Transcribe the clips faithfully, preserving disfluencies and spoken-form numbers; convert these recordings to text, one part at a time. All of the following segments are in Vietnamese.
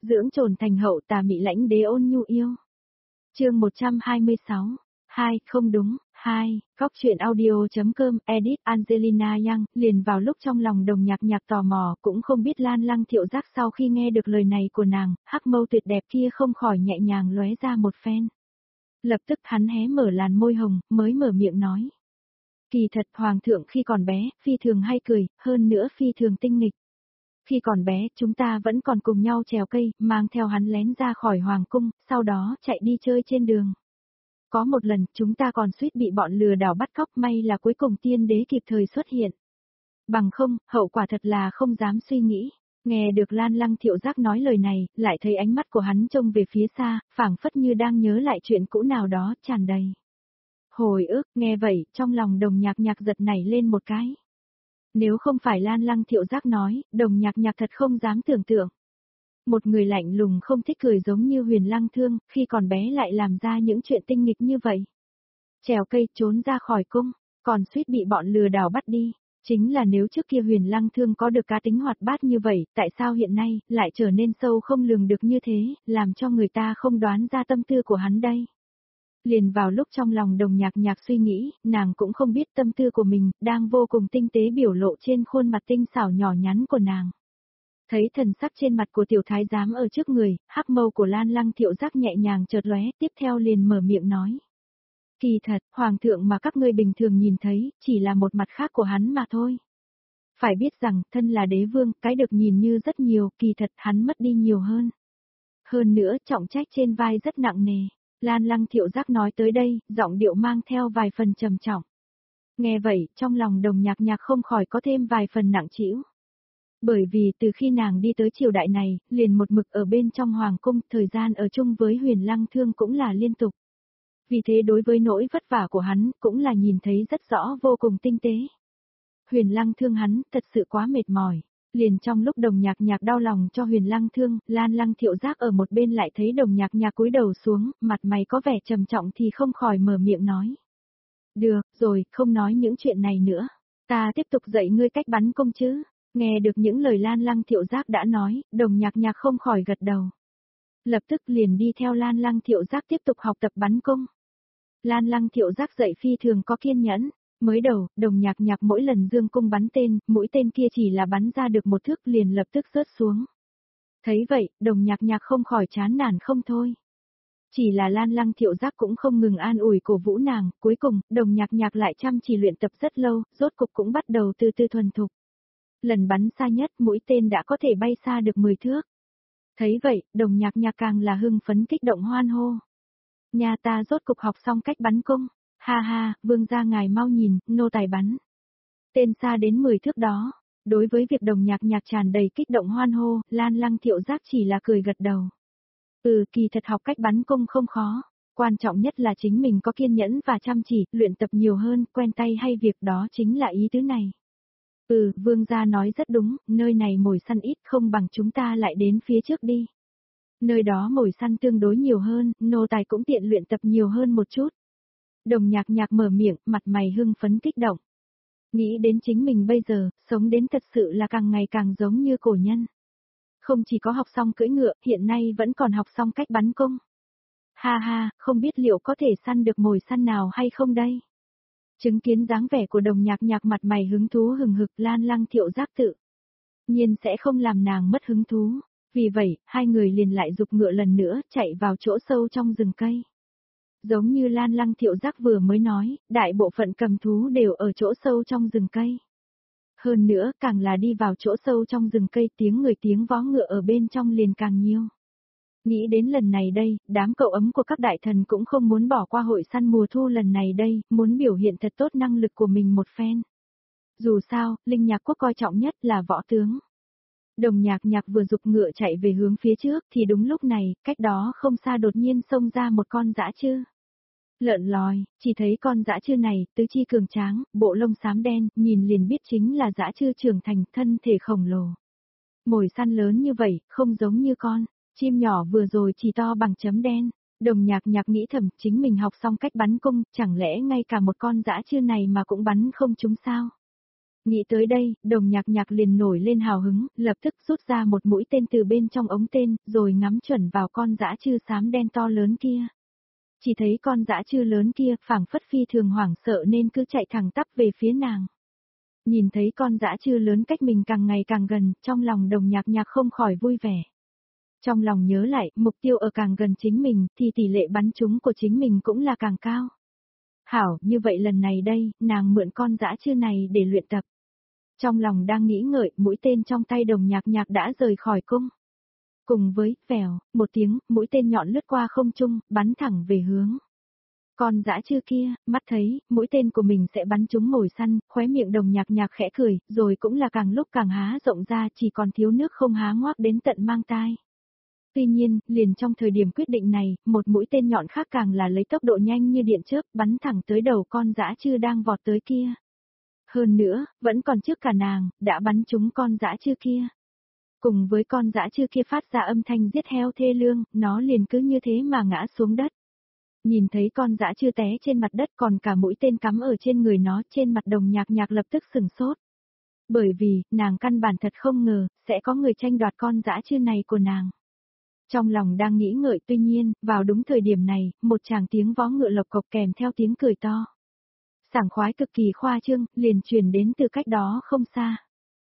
dưỡng trồn thành hậu tà mị lãnh đế ôn nhu yêu. Chương một trăm hai mươi sáu. hai, không đúng, hai, góc truyện audio.com, edit Angelina Young, liền vào lúc trong lòng Đồng Nhạc Nhạc tò mò, cũng không biết Lan Lăng Thiệu Giác sau khi nghe được lời này của nàng, hắc mâu tuyệt đẹp kia không khỏi nhẹ nhàng lóe ra một phen. Lập tức hắn hé mở làn môi hồng, mới mở miệng nói. Kỳ thật Hoàng thượng khi còn bé, phi thường hay cười, hơn nữa phi thường tinh nghịch. Khi còn bé, chúng ta vẫn còn cùng nhau trèo cây, mang theo hắn lén ra khỏi Hoàng cung, sau đó chạy đi chơi trên đường. Có một lần, chúng ta còn suýt bị bọn lừa đảo bắt cóc, may là cuối cùng tiên đế kịp thời xuất hiện. Bằng không, hậu quả thật là không dám suy nghĩ. Nghe được Lan Lăng Thiệu Giác nói lời này, lại thấy ánh mắt của hắn trông về phía xa, phảng phất như đang nhớ lại chuyện cũ nào đó, tràn đầy hồi ức. Nghe vậy, trong lòng Đồng Nhạc Nhạc giật nảy lên một cái. Nếu không phải Lan Lăng Thiệu Giác nói, Đồng Nhạc Nhạc thật không dám tưởng tượng. Một người lạnh lùng không thích cười giống như Huyền Lăng Thương, khi còn bé lại làm ra những chuyện tinh nghịch như vậy. Trèo cây trốn ra khỏi cung, còn suýt bị bọn lừa đảo bắt đi. Chính là nếu trước kia Huyền Lăng Thương có được cá tính hoạt bát như vậy, tại sao hiện nay lại trở nên sâu không lường được như thế, làm cho người ta không đoán ra tâm tư của hắn đây. Liền vào lúc trong lòng Đồng Nhạc Nhạc suy nghĩ, nàng cũng không biết tâm tư của mình, đang vô cùng tinh tế biểu lộ trên khuôn mặt tinh xảo nhỏ nhắn của nàng. Thấy thần sắc trên mặt của tiểu thái giám ở trước người, hắc mâu của Lan Lăng Thiệu Giác nhẹ nhàng chợt lóe, tiếp theo liền mở miệng nói. Kỳ thật, Hoàng thượng mà các ngươi bình thường nhìn thấy, chỉ là một mặt khác của hắn mà thôi. Phải biết rằng, thân là đế vương, cái được nhìn như rất nhiều, kỳ thật hắn mất đi nhiều hơn. Hơn nữa, trọng trách trên vai rất nặng nề. Lan Lăng Thiệu Giác nói tới đây, giọng điệu mang theo vài phần trầm trọng. Nghe vậy, trong lòng Đồng Nhạc Nhạc không khỏi có thêm vài phần nặng trĩu. Bởi vì từ khi nàng đi tới triều đại này, liền một mực ở bên trong hoàng cung, thời gian ở chung với Huyền Lăng Thương cũng là liên tục. Vì thế đối với nỗi vất vả của hắn, cũng là nhìn thấy rất rõ vô cùng tinh tế. Huyền Lăng Thương hắn, thật sự quá mệt mỏi. Liền trong lúc Đồng Nhạc Nhạc đau lòng cho Huyền Lăng Thương, Lan Lăng Thiệu Giác ở một bên lại thấy Đồng Nhạc Nhạc cúi đầu xuống, mặt mày có vẻ trầm trọng thì không khỏi mở miệng nói. Được, rồi, không nói những chuyện này nữa. Ta tiếp tục dạy ngươi cách bắn cung chứ. Nghe được những lời Lan Lăng Thiệu Giác đã nói, Đồng Nhạc Nhạc không khỏi gật đầu. Lập tức liền đi theo Lan Lăng Thiệu Giác tiếp tục học tập bắn cung. Lan Lăng Thiệu Giác dạy phi thường có kiên nhẫn. Mới đầu, Đồng Nhạc Nhạc mỗi lần dương cung bắn tên, mũi tên kia chỉ là bắn ra được một thước liền lập tức rớt xuống. Thấy vậy, Đồng Nhạc Nhạc không khỏi chán nản không thôi. Chỉ là Lan Lăng Thiệu Giác cũng không ngừng an ủi cổ vũ nàng, cuối cùng, Đồng Nhạc Nhạc lại chăm chỉ luyện tập rất lâu, rốt cục cũng bắt đầu từ từ thuần thục. Lần bắn xa nhất, mũi tên đã có thể bay xa được mười thước. Thấy vậy, Đồng Nhạc Nhạc càng là hưng phấn kích động hoan hô. Nhà ta rốt cục học xong cách bắn cung. Ha ha, vương gia ngài mau nhìn, nô tài bắn. Tên xa đến mười thước đó. Đối với việc Đồng Nhạc Nhạc tràn đầy kích động hoan hô, Lan Lăng Thiệu Giác chỉ là cười gật đầu. Ừ, kỳ thật học cách bắn cung không khó. Quan trọng nhất là chính mình có kiên nhẫn và chăm chỉ, luyện tập nhiều hơn, quen tay hay việc đó chính là ý tứ này. Ừ, vương gia nói rất đúng, nơi này mồi săn ít không bằng chúng ta lại đến phía trước đi. Nơi đó mồi săn tương đối nhiều hơn, nô tài cũng tiện luyện tập nhiều hơn một chút. Đồng Nhạc Nhạc mở miệng, mặt mày hưng phấn kích động. Nghĩ đến chính mình bây giờ, sống đến thật sự là càng ngày càng giống như cổ nhân. Không chỉ có học xong cưỡi ngựa, hiện nay vẫn còn học xong cách bắn cung. Ha ha, không biết liệu có thể săn được mồi săn nào hay không đây? Chứng kiến dáng vẻ của Đồng Nhạc Nhạc mặt mày hứng thú hừng hực, Lan Lăng Thiệu Giác tự nhiên sẽ không làm nàng mất hứng thú. Vì vậy, hai người liền lại giục ngựa lần nữa, chạy vào chỗ sâu trong rừng cây. Giống như Lan Lăng Thiệu Giác vừa mới nói, đại bộ phận cầm thú đều ở chỗ sâu trong rừng cây. Hơn nữa, càng là đi vào chỗ sâu trong rừng cây, tiếng người tiếng vó ngựa ở bên trong liền càng nhiều. Nghĩ đến lần này đây, đám cậu ấm của các đại thần cũng không muốn bỏ qua hội săn mùa thu lần này đây, muốn biểu hiện thật tốt năng lực của mình một phen. Dù sao, Linh Nhạc Quốc coi trọng nhất là võ tướng. Đồng Nhạc Nhạc vừa giục ngựa chạy về hướng phía trước thì đúng lúc này, cách đó không xa đột nhiên xông ra một con dã trư. Lợn lòi, chỉ thấy con dã trư này, tứ chi cường tráng, bộ lông xám đen, nhìn liền biết chính là dã trư trưởng thành, thân thể khổng lồ. Mồi săn lớn như vậy, không giống như con chim nhỏ vừa rồi chỉ to bằng chấm đen. Đồng Nhạc Nhạc nghĩ thầm, chính mình học xong cách bắn cung, chẳng lẽ ngay cả một con dã trư này mà cũng bắn không trúng sao? Nghĩ tới đây, đồng nhạc nhạc liền nổi lên hào hứng, lập tức rút ra một mũi tên từ bên trong ống tên, rồi ngắm chuẩn vào con dã trư xám đen to lớn kia. Chỉ thấy con dã trư lớn kia phảng phất phi thường hoảng sợ nên cứ chạy thẳng tắp về phía nàng. Nhìn thấy con dã trư lớn cách mình càng ngày càng gần, trong lòng đồng nhạc nhạc không khỏi vui vẻ. Trong lòng nhớ lại, mục tiêu ở càng gần chính mình, thì tỷ lệ bắn trúng của chính mình cũng là càng cao. Hảo, như vậy lần này đây, nàng mượn con dã trư này để luyện tập. Trong lòng đang nghĩ ngợi, mũi tên trong tay đồng nhạc nhạc đã rời khỏi cung. Cùng với, vèo, một tiếng, mũi tên nhọn lướt qua không trung, bắn thẳng về hướng. Con dã trư kia, mắt thấy, mũi tên của mình sẽ bắn trúng mồi săn, khóe miệng đồng nhạc nhạc khẽ cười, rồi cũng là càng lúc càng há rộng ra, chỉ còn thiếu nước không há ngoác đến tận mang tai. Tuy nhiên, liền trong thời điểm quyết định này, một mũi tên nhọn khác càng là lấy tốc độ nhanh như điện chớp, bắn thẳng tới đầu con dã trư đang vọt tới kia. Hơn nữa, vẫn còn trước cả nàng, đã bắn trúng con dã trư kia. Cùng với con dã trư kia phát ra âm thanh giết heo thê lương, nó liền cứ như thế mà ngã xuống đất. Nhìn thấy con dã trư té trên mặt đất còn cả mũi tên cắm ở trên người nó, trên mặt đồng nhạc nhạc lập tức sừng sốt. Bởi vì, nàng căn bản thật không ngờ, sẽ có người tranh đoạt con dã trư này của nàng. Trong lòng đang nghĩ ngợi, tuy nhiên, vào đúng thời điểm này, một tràng tiếng vó ngựa lộc cộc kèm theo tiếng cười to. Sảng khoái cực kỳ khoa trương, liền truyền đến từ cách đó không xa.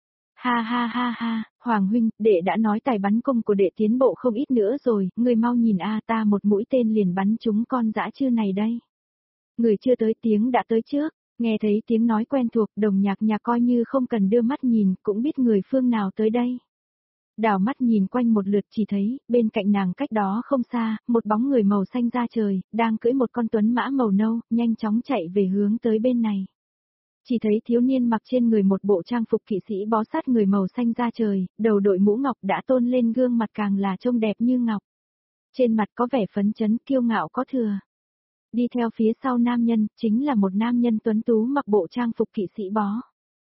Ha ha ha ha, Hoàng huynh, đệ đã nói tài bắn cung của đệ tiến bộ không ít nữa rồi, người mau nhìn a, ta một mũi tên liền bắn trúng con dã trư này đây. Người chưa tới tiếng đã tới trước, nghe thấy tiếng nói quen thuộc, đồng nhạc nhạc coi như không cần đưa mắt nhìn, cũng biết người phương nào tới đây. Đảo mắt nhìn quanh một lượt chỉ thấy, bên cạnh nàng cách đó không xa, một bóng người màu xanh da trời, đang cưỡi một con tuấn mã màu nâu, nhanh chóng chạy về hướng tới bên này. Chỉ thấy thiếu niên mặc trên người một bộ trang phục kỵ sĩ bó sát người màu xanh da trời, đầu đội mũ ngọc đã tôn lên gương mặt càng là trông đẹp như ngọc. Trên mặt có vẻ phấn chấn kiêu ngạo có thừa. Đi theo phía sau nam nhân, chính là một nam nhân tuấn tú mặc bộ trang phục kỵ sĩ bó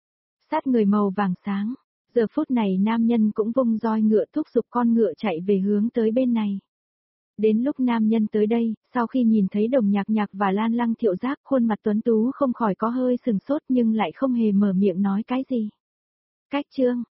sát người màu vàng sáng. Giờ phút này nam nhân cũng vung roi ngựa thúc giục con ngựa chạy về hướng tới bên này. Đến lúc nam nhân tới đây, sau khi nhìn thấy đồng nhạc nhạc và lan lăng thiệu giác, khuôn mặt tuấn tú không khỏi có hơi sừng sốt nhưng lại không hề mở miệng nói cái gì. Cách chương,